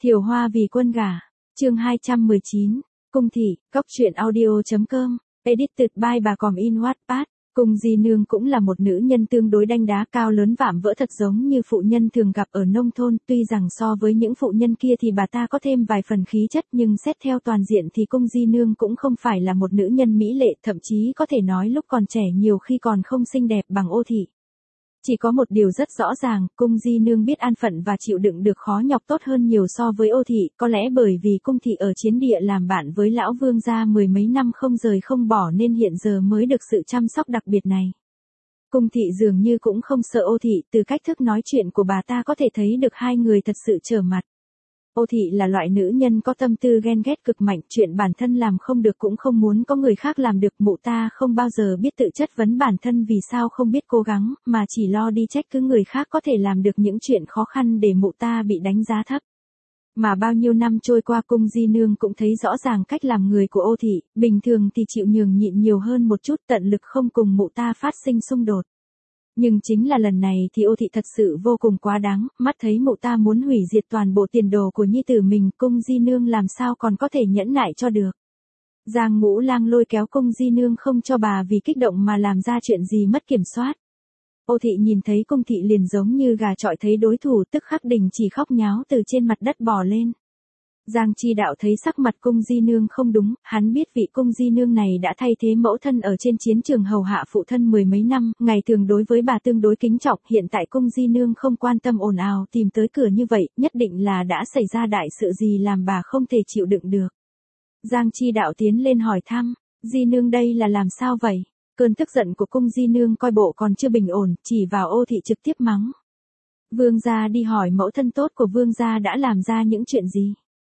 Thiều Hoa vì quân gả. Chương 219. Cung thị, cốc truyện audio.com. Edited by bà Còm in Wattpad. Cung Di Nương cũng là một nữ nhân tương đối đanh đá, cao lớn vạm vỡ, thật giống như phụ nhân thường gặp ở nông thôn. Tuy rằng so với những phụ nhân kia thì bà ta có thêm vài phần khí chất, nhưng xét theo toàn diện thì Cung Di Nương cũng không phải là một nữ nhân mỹ lệ, thậm chí có thể nói lúc còn trẻ nhiều khi còn không xinh đẹp bằng Ô Thị. Chỉ có một điều rất rõ ràng, Cung Di Nương biết an phận và chịu đựng được khó nhọc tốt hơn nhiều so với Ô Thị, có lẽ bởi vì Cung Thị ở chiến địa làm bạn với lão vương gia mười mấy năm không rời không bỏ nên hiện giờ mới được sự chăm sóc đặc biệt này. Cung Thị dường như cũng không sợ Ô Thị, từ cách thức nói chuyện của bà ta có thể thấy được hai người thật sự trở mặt. Ô Thị là loại nữ nhân có tâm tư ghen ghét cực mạnh, chuyện bản thân làm không được cũng không muốn có người khác làm được. Mụ ta không bao giờ biết tự chất vấn bản thân vì sao không biết cố gắng, mà chỉ lo đi trách cứ người khác có thể làm được những chuyện khó khăn để mụ ta bị đánh giá thấp. Mà bao nhiêu năm trôi qua, Cung Di Nương cũng thấy rõ ràng cách làm người của Ô Thị, bình thường thì chịu nhường nhịn nhiều hơn một chút, tận lực không cùng mụ ta phát sinh xung đột. Nhưng chính là lần này thì Ô Thị thật sự vô cùng quá đáng, mắt thấy mụ ta muốn hủy diệt toàn bộ tiền đồ của nhi tử mình, Cung Di Nương làm sao còn có thể nhẫn nại cho được. Giang Ngũ Lang lôi kéo Cung Di Nương không cho bà vì kích động mà làm ra chuyện gì mất kiểm soát. Ô Thị nhìn thấy Cung Thị liền giống như gà chọi thấy đối thủ, tức khắc đình chỉ khóc nháo từ trên mặt đất bò lên. Giang Chi Đạo thấy sắc mặt Cung Di Nương không đúng, hắn biết vị Cung Di Nương này đã thay thế mẫu thân ở trên chiến trường hầu hạ phụ thân mười mấy năm, ngày thường đối với bà tương đối kính trọng, hiện tại Cung Di Nương không quan tâm ồn ào tìm tới cửa như vậy, nhất định là đã xảy ra đại sự gì làm bà không thể chịu đựng được. Giang Chi Đạo tiến lên hỏi thăm, Di Nương đây là làm sao vậy? Cơn tức giận của Cung Di Nương coi bộ còn chưa bình ổn, chỉ vào Ô Thị trực tiếp mắng. Vương gia đi hỏi mẫu thân tốt của vương gia đã làm ra những chuyện gì?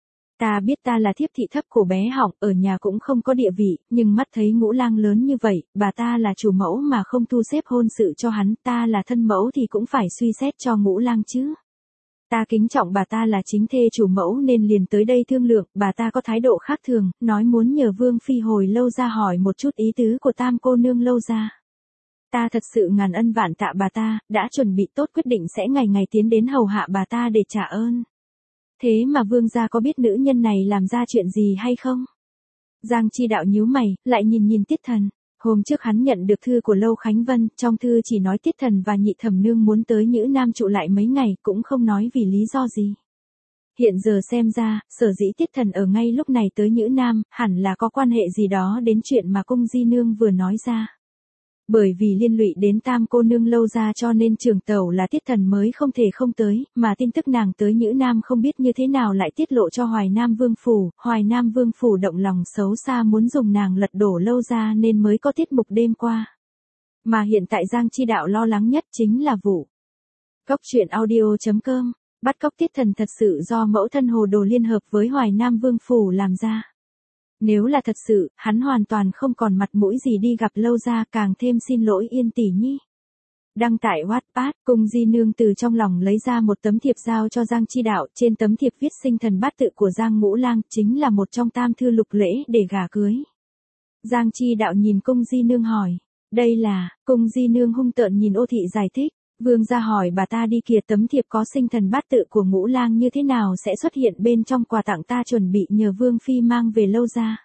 Ta biết ta là thiếp thị thấp của bé Họng, ở nhà cũng không có địa vị, nhưng mắt thấy Ngũ Lang lớn như vậy, bà ta là chủ mẫu mà không thu xếp hôn sự cho hắn, ta là thân mẫu thì cũng phải suy xét cho Ngũ Lang chứ. Ta kính trọng bà ta là chính thê chủ mẫu nên liền tới đây thương lượng, bà ta có thái độ khác thường, nói muốn nhờ Vương Phi hồi Lâu Gia hỏi một chút ý tứ của tam cô nương Lâu Gia. Ta thật sự ngàn ân vạn tạ bà ta, đã chuẩn bị tốt quyết định sẽ ngày ngày tiến đến hầu hạ bà ta để trả ơn. Thế mà vương gia có biết nữ nhân này làm ra chuyện gì hay không? Giang Chi Đạo nhíu mày, lại nhìn Tiết Thần. Hôm trước hắn nhận được thư của Lâu Khánh Vân, trong thư chỉ nói Tiết Thần và Nhị Thẩm Nương muốn tới Nhữ Nam trụ lại mấy ngày, cũng không nói vì lý do gì. Hiện giờ xem ra, sở dĩ Tiết Thần ở ngay lúc này tới Nhữ Nam, hẳn là có quan hệ gì đó đến chuyện mà Cung Di Nương vừa nói ra. Bởi vì liên lụy đến tam cô nương Lâu Gia cho nên trưởng tẩu là Tiết Thần mới không thể không tới, mà tin tức nàng tới Nhữ Nam không biết như thế nào lại tiết lộ cho Hoài Nam Vương Phủ, Hoài Nam Vương Phủ động lòng xấu xa muốn dùng nàng lật đổ Lâu Gia nên mới có tiết mục đêm qua. Mà hiện tại Giang Chi Đạo lo lắng nhất chính là vụ Cốc truyện audio.com, bắt cóc Tiết Thần thật sự do mẫu thân hồ đồ liên hợp với Hoài Nam Vương Phủ làm ra. Nếu là thật sự, hắn hoàn toàn không còn mặt mũi gì đi gặp Lâu Gia, càng thêm xin lỗi Yên tỷ nhi. Đăng tải Wattpad, Cung Di Nương từ trong lòng lấy ra một tấm thiệp giao cho Giang Chi Đạo, trên tấm thiệp viết sinh thần bát tự của Giang Ngũ Lang, chính là một trong tam thư lục lễ để gả cưới. Giang Chi Đạo nhìn Cung Di Nương hỏi, đây là, Cung Di Nương hung tợn nhìn Ô Thị giải thích, vương gia hỏi bà ta đi kìa, tấm thiệp có sinh thần bát tự của Ngũ Lang như thế nào sẽ xuất hiện bên trong quà tặng ta chuẩn bị nhờ Vương Phi mang về Lâu Gia.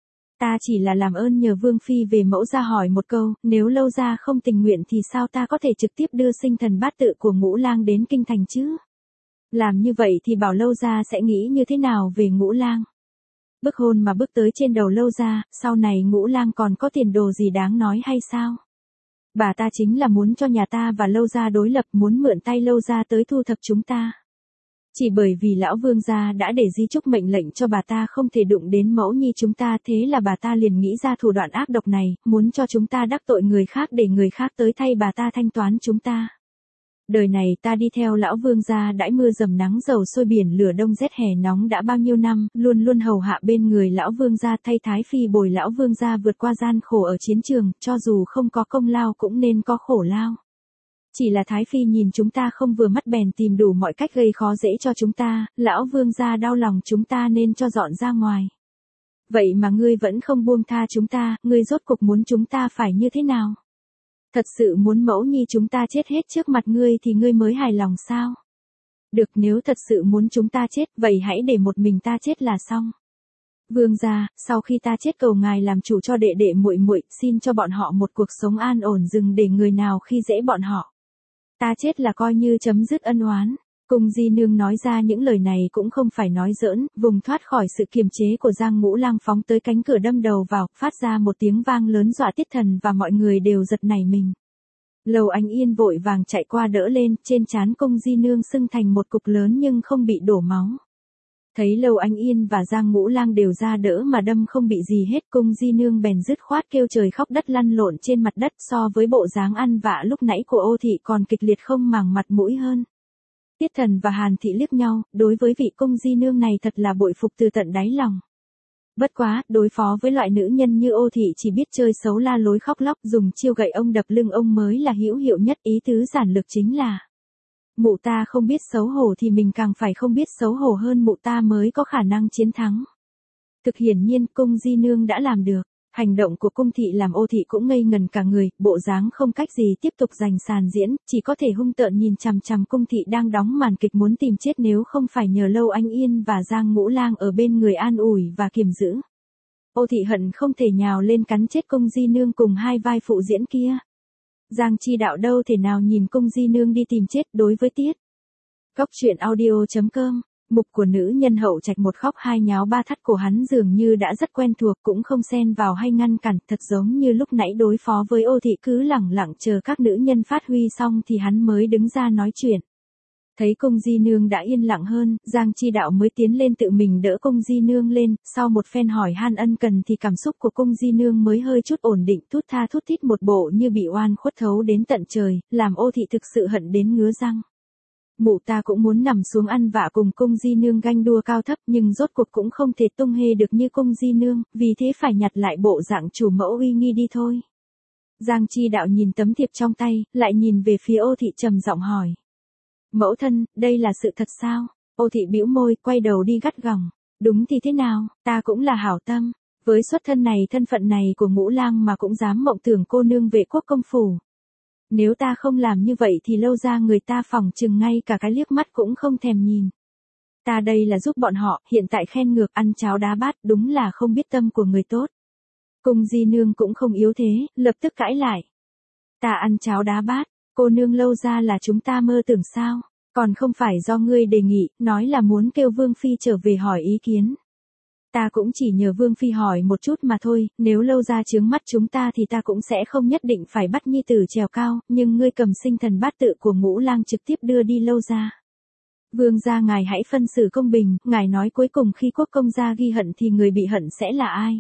Ta chỉ là làm ơn nhờ Vương Phi về mẫu gia hỏi một câu, nếu Lâu Gia không tình nguyện thì sao ta có thể trực tiếp đưa sinh thần bát tự của Ngũ Lang đến kinh thành chứ? Làm như vậy thì bảo Lâu Gia sẽ nghĩ như thế nào về Ngũ Lang? Bức hôn mà bước tới trên đầu Lâu Gia, sau này Ngũ Lang còn có tiền đồ gì đáng nói hay sao? Bà ta chính là muốn cho nhà ta và Lâu Gia đối lập, muốn mượn tay Lâu Gia tới thu thập chúng ta. Chỉ bởi vì lão vương gia đã để di chúc mệnh lệnh cho bà ta không thể đụng đến mẫu nhi chúng ta, thế là bà ta liền nghĩ ra thủ đoạn ác độc này, muốn cho chúng ta đắc tội người khác để người khác tới thay bà ta thanh toán chúng ta. Đời này ta đi theo lão vương gia đãi mưa dầm nắng dầu sôi biển lửa đông rét hè nóng đã bao nhiêu năm, luôn luôn hầu hạ bên người lão vương gia, thay Thái Phi bồi lão vương gia vượt qua gian khổ ở chiến trường, cho dù không có công lao cũng nên có khổ lao. Chỉ là Thái Phi nhìn chúng ta không vừa mắt bèn tìm đủ mọi cách gây khó dễ cho chúng ta, lão vương gia đau lòng chúng ta nên cho dọn ra ngoài. Vậy mà ngươi vẫn không buông tha chúng ta, ngươi rốt cục muốn chúng ta phải như thế nào? Thật sự muốn mẫu nhi chúng ta chết hết trước mặt ngươi thì ngươi mới hài lòng sao? Được, nếu thật sự muốn chúng ta chết, vậy hãy để một mình ta chết là xong. Vương gia, sau khi ta chết cầu ngài làm chủ cho đệ đệ muội muội, xin cho bọn họ một cuộc sống an ổn, đừng để người nào khi dễ bọn họ. Ta chết là coi như chấm dứt ân oán. Cung Di Nương nói ra những lời này cũng không phải nói giỡn, vùng thoát khỏi sự kiềm chế của Giang Ngũ Lang phóng tới cánh cửa đâm đầu vào, phát ra một tiếng vang lớn dọa Tiết Thần và mọi người đều giật nảy mình. Lầu Ánh Yên vội vàng chạy qua đỡ lên, trên trán Cung Di Nương sưng thành một cục lớn nhưng không bị đổ máu. Thấy Lầu Ánh Yên và Giang Ngũ Lang đều ra đỡ mà đâm không bị gì hết, Cung Di Nương bèn dứt khoát kêu trời khóc đất lăn lộn trên mặt đất, so với bộ dáng ăn vạ lúc nãy của Ô Thị còn kịch liệt không màng mặt mũi hơn. Tiết Thần và Hàn Thị liếc nhau, đối với vị Cung Di Nương này thật là bội phục từ tận đáy lòng. Bất quá, đối phó với loại nữ nhân như Ô Thị chỉ biết chơi xấu la lối khóc lóc, dùng chiêu gậy ông đập lưng ông mới là hữu hiệu nhất, ý tứ giản lược chính là: mụ ta không biết xấu hổ thì mình càng phải không biết xấu hổ hơn mụ ta mới có khả năng chiến thắng. Thực hiển nhiên Cung Di Nương đã làm được. Hành động của Cung Thị làm Ô Thị cũng ngây ngần cả người, bộ dáng không cách gì tiếp tục giành sàn diễn, chỉ có thể hung tợn nhìn chằm chằm Cung Thị đang đóng màn kịch muốn tìm chết, nếu không phải nhờ Lâu Ánh Yên và Giang Ngũ Lang ở bên người an ủi và kiềm giữ. Ô Thị hận không thể nhào lên cắn chết Cung Di Nương cùng hai vai phụ diễn kia. Giang Chi Đạo đâu thể nào nhìn Cung Di Nương đi tìm chết. Đối với Tiết Cóc truyện audio.com, mục của nữ nhân hậu trạch một khóc hai nháo ba thắt của hắn dường như đã rất quen thuộc, cũng không xen vào hay ngăn cản, thật giống như lúc nãy đối phó với Ô Thị cứ lẳng lặng chờ các nữ nhân phát huy xong thì hắn mới đứng ra nói chuyện. Thấy Cung Di Nương đã yên lặng hơn, Giang Chi Đạo mới tiến lên tự mình đỡ Cung Di Nương lên, sau một phen hỏi han ân cần thì cảm xúc của Cung Di Nương mới hơi chút ổn định, thút tha thút thít một bộ như bị oan khuất thấu đến tận trời, làm Ô Thị thực sự hận đến ngứa răng. Mụ ta cũng muốn nằm xuống ăn vạ cùng Cung Di Nương ganh đua cao thấp, nhưng rốt cuộc cũng không thể tung hê được như Cung Di Nương, vì thế phải nhặt lại bộ dạng chủ mẫu uy nghi đi thôi. Giang Chi Đạo nhìn tấm thiệp trong tay, lại nhìn về phía Ô Thị trầm giọng hỏi: mẫu thân, đây là sự thật sao? Ô Thị bĩu môi, quay đầu đi gắt gỏng: đúng thì thế nào, ta cũng là hảo tâm, với xuất thân này thân phận này của Ngũ Lang mà cũng dám mộng tưởng cô nương vệ quốc công phủ. Nếu ta không làm như vậy thì lâu ra người ta phỏng chừng ngay cả cái liếc mắt cũng không thèm nhìn. Ta đây là giúp bọn họ, hiện tại khen ngược ăn cháo đá bát, đúng là không biết tâm của người tốt. Cung Di Nương cũng không yếu thế, lập tức cãi lại: ta ăn cháo đá bát, cô nương lâu ra là chúng ta mơ tưởng sao, còn không phải do ngươi đề nghị, nói là muốn kêu Vương Phi trở về hỏi ý kiến. Ta cũng chỉ nhờ Vương Phi hỏi một chút mà thôi, nếu lâu ra chướng mắt chúng ta thì ta cũng sẽ không nhất định phải bắt nhi tử trèo cao, nhưng ngươi cầm sinh thần bát tự của Ngũ Lang trực tiếp đưa đi lâu ra. Vương gia ngài hãy phân xử công bình, ngài nói cuối cùng khi quốc công gia ghi hận thì người bị hận sẽ là ai?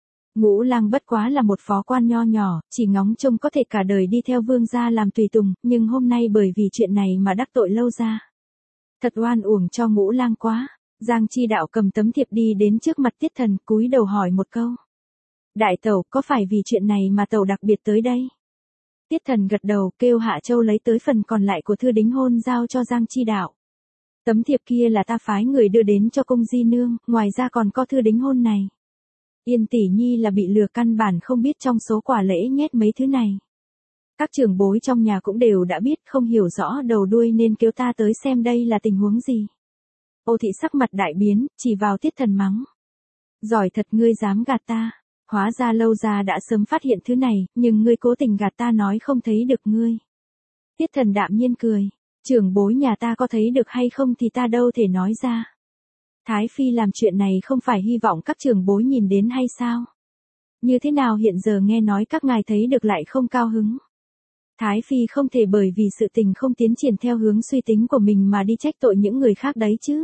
Ngũ Lang bất quá là một phó quan nho nhỏ, chỉ ngóng trông có thể cả đời đi theo vương gia làm tùy tùng, nhưng hôm nay bởi vì chuyện này mà đắc tội lâu ra. Thật oan uổng cho Ngũ Lang quá. Giang Chi Đạo cầm tấm thiệp đi đến trước mặt Tiết Thần, cúi đầu hỏi một câu: đại tẩu, có phải vì chuyện này mà tẩu đặc biệt tới đây? Tiết Thần gật đầu, kêu Hạ Châu lấy tới phần còn lại của thư đính hôn giao cho Giang Chi Đạo. Tấm thiệp kia là ta phái người đưa đến cho Cung Di Nương, ngoài ra còn có thư đính hôn này. Yên tỷ nhi là bị lừa, căn bản không biết trong số quà lễ nhét mấy thứ này. Các trưởng bối trong nhà cũng đều đã biết, không hiểu rõ đầu đuôi nên kêu ta tới xem đây là tình huống gì. Ô Thị sắc mặt đại biến, chỉ vào Tiết Thần mắng: giỏi thật, ngươi dám gạt ta. Hóa ra lâu ra đã sớm phát hiện thứ này, nhưng ngươi cố tình gạt ta nói không thấy được ngươi. Tiết Thần đạm nhiên cười: trưởng bối nhà ta có thấy được hay không thì ta đâu thể nói ra. Thái Phi làm chuyện này không phải hy vọng các trưởng bối nhìn đến hay sao? Như thế nào hiện giờ nghe nói các ngài thấy được lại không cao hứng? Thái Phi không thể bởi vì sự tình không tiến triển theo hướng suy tính của mình mà đi trách tội những người khác đấy chứ.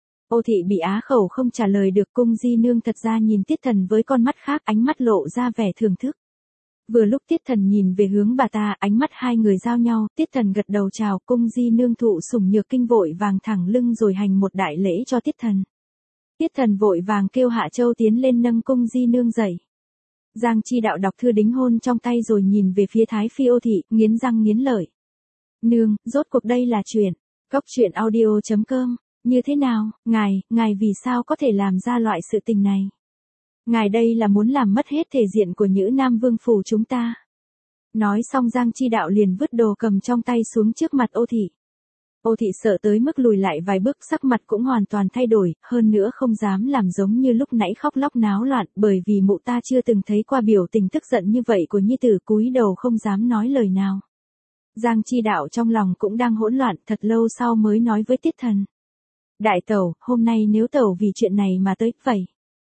Ô Thị bị á khẩu không trả lời được. Cung Di Nương thật ra nhìn Tiết Thần với con mắt khác, ánh mắt lộ ra vẻ thưởng thức. Vừa lúc Tiết Thần nhìn về hướng bà ta, ánh mắt hai người giao nhau, Tiết Thần gật đầu chào. Cung Di Nương thụ sủng nhược kinh vội vàng thẳng lưng rồi hành một đại lễ cho Tiết Thần. Tiết Thần vội vàng kêu Hạ Châu tiến lên nâng Cung Di Nương dậy. Giang Chi Đạo đọc thư đính hôn trong tay rồi nhìn về phía Thái Phi Ô Thị, nghiến răng nghiến lợi: nương, rốt cuộc đây là chuyện. Cóc truyện audio.com, như thế nào, ngài vì sao có thể làm ra loại sự tình này? Ngài đây là muốn làm mất hết thể diện của Nhữ Nam Vương phủ chúng ta. Nói xong Giang Chi Đạo liền vứt đồ cầm trong tay xuống trước mặt Ô Thị. Ô Thị sợ tới mức lùi lại vài bước, sắc mặt cũng hoàn toàn thay đổi, hơn nữa không dám làm giống như lúc nãy khóc lóc náo loạn, bởi vì mụ ta chưa từng thấy qua biểu tình tức giận như vậy của nhi tử, cúi đầu không dám nói lời nào. Giang Chi Đạo trong lòng cũng đang hỗn loạn, thật lâu sau mới nói với Tiết Thần. Đại tẩu, hôm nay nếu tẩu vì chuyện này mà tới, vậy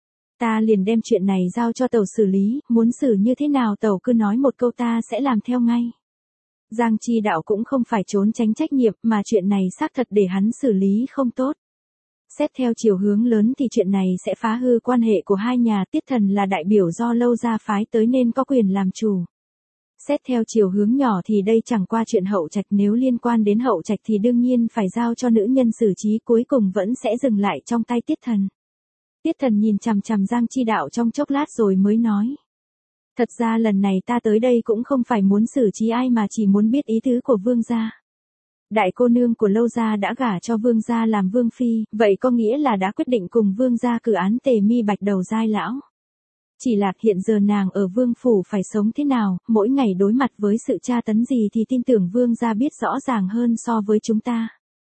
ta liền đem chuyện này giao cho tẩu xử lý, muốn xử như thế nào tẩu cứ nói một câu ta sẽ làm theo ngay. Giang Chi Đạo cũng không phải trốn tránh trách nhiệm, mà chuyện này xác thật để hắn xử lý không tốt. Xét theo chiều hướng lớn thì chuyện này sẽ phá hư quan hệ của hai nhà, Tiết Thần là đại biểu do Lâu gia phái tới nên có quyền làm chủ. Xét theo chiều hướng nhỏ thì đây chẳng qua chuyện Hậu Trạch, nếu liên quan đến Hậu Trạch thì đương nhiên phải giao cho nữ nhân xử trí, cuối cùng vẫn sẽ dừng lại trong tay Tiết Thần. Tiết Thần nhìn chằm chằm Giang Chi Đạo trong chốc lát rồi mới nói. Thật ra lần này ta tới đây cũng không phải muốn xử trí ai mà chỉ muốn biết ý tứ của vương gia. Đại cô nương của Lâu gia đã gả cho vương gia làm vương phi, vậy có nghĩa là đã quyết định cùng vương gia cử án Tề Mi Bạch đầu giai lão. Chỉ là hiện giờ nàng ở vương phủ phải sống thế nào, mỗi ngày đối mặt với sự tra tấn gì thì tin tưởng vương gia biết rõ ràng hơn so với chúng ta.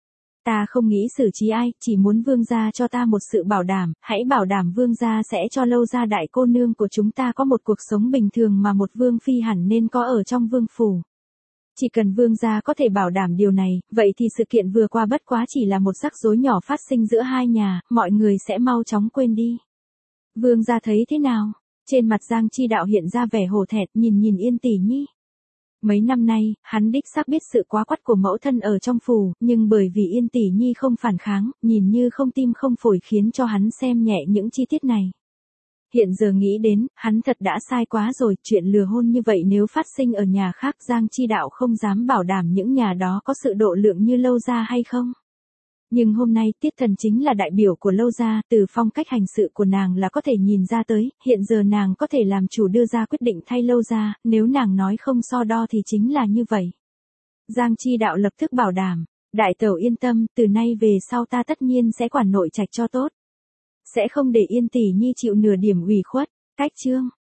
Ta không nghĩ xử trí ai, chỉ muốn vương gia cho ta một sự bảo đảm, hãy bảo đảm vương gia sẽ cho Lâu gia đại cô nương của chúng ta có một cuộc sống bình thường mà một vương phi hẳn nên có ở trong vương phủ. Chỉ cần vương gia có thể bảo đảm điều này, vậy thì sự kiện vừa qua bất quá chỉ là một rắc rối nhỏ phát sinh giữa hai nhà, mọi người sẽ mau chóng quên đi. Vương gia thấy thế nào? Trên mặt Giang Chi Đạo hiện ra vẻ hổ thẹn, nhìn Yên Tỷ Nhi. Mấy năm nay, hắn đích xác biết sự quá quắt của mẫu thân ở trong phủ, nhưng bởi vì Yên Tỷ Nhi không phản kháng, nhìn như không tim không phổi khiến cho hắn xem nhẹ những chi tiết này. Hiện giờ nghĩ đến, hắn thật đã sai quá rồi, chuyện lừa hôn như vậy nếu phát sinh ở nhà khác Giang Chi Đạo không dám bảo đảm những nhà đó có sự độ lượng như Lâu gia hay không. Nhưng hôm nay Tiết Thần chính là đại biểu của Lâu gia, từ phong cách hành sự của nàng là có thể nhìn ra tới, hiện giờ nàng có thể làm chủ đưa ra quyết định thay Lâu gia, nếu nàng nói không so đo thì chính là như vậy. Giang Chi Đạo lập tức bảo đảm, đại tẩu yên tâm, từ nay về sau ta tất nhiên sẽ quản nội trạch cho tốt. Sẽ không để Yên Tỷ Nhi chịu nửa điểm ủy khuất. Cách chương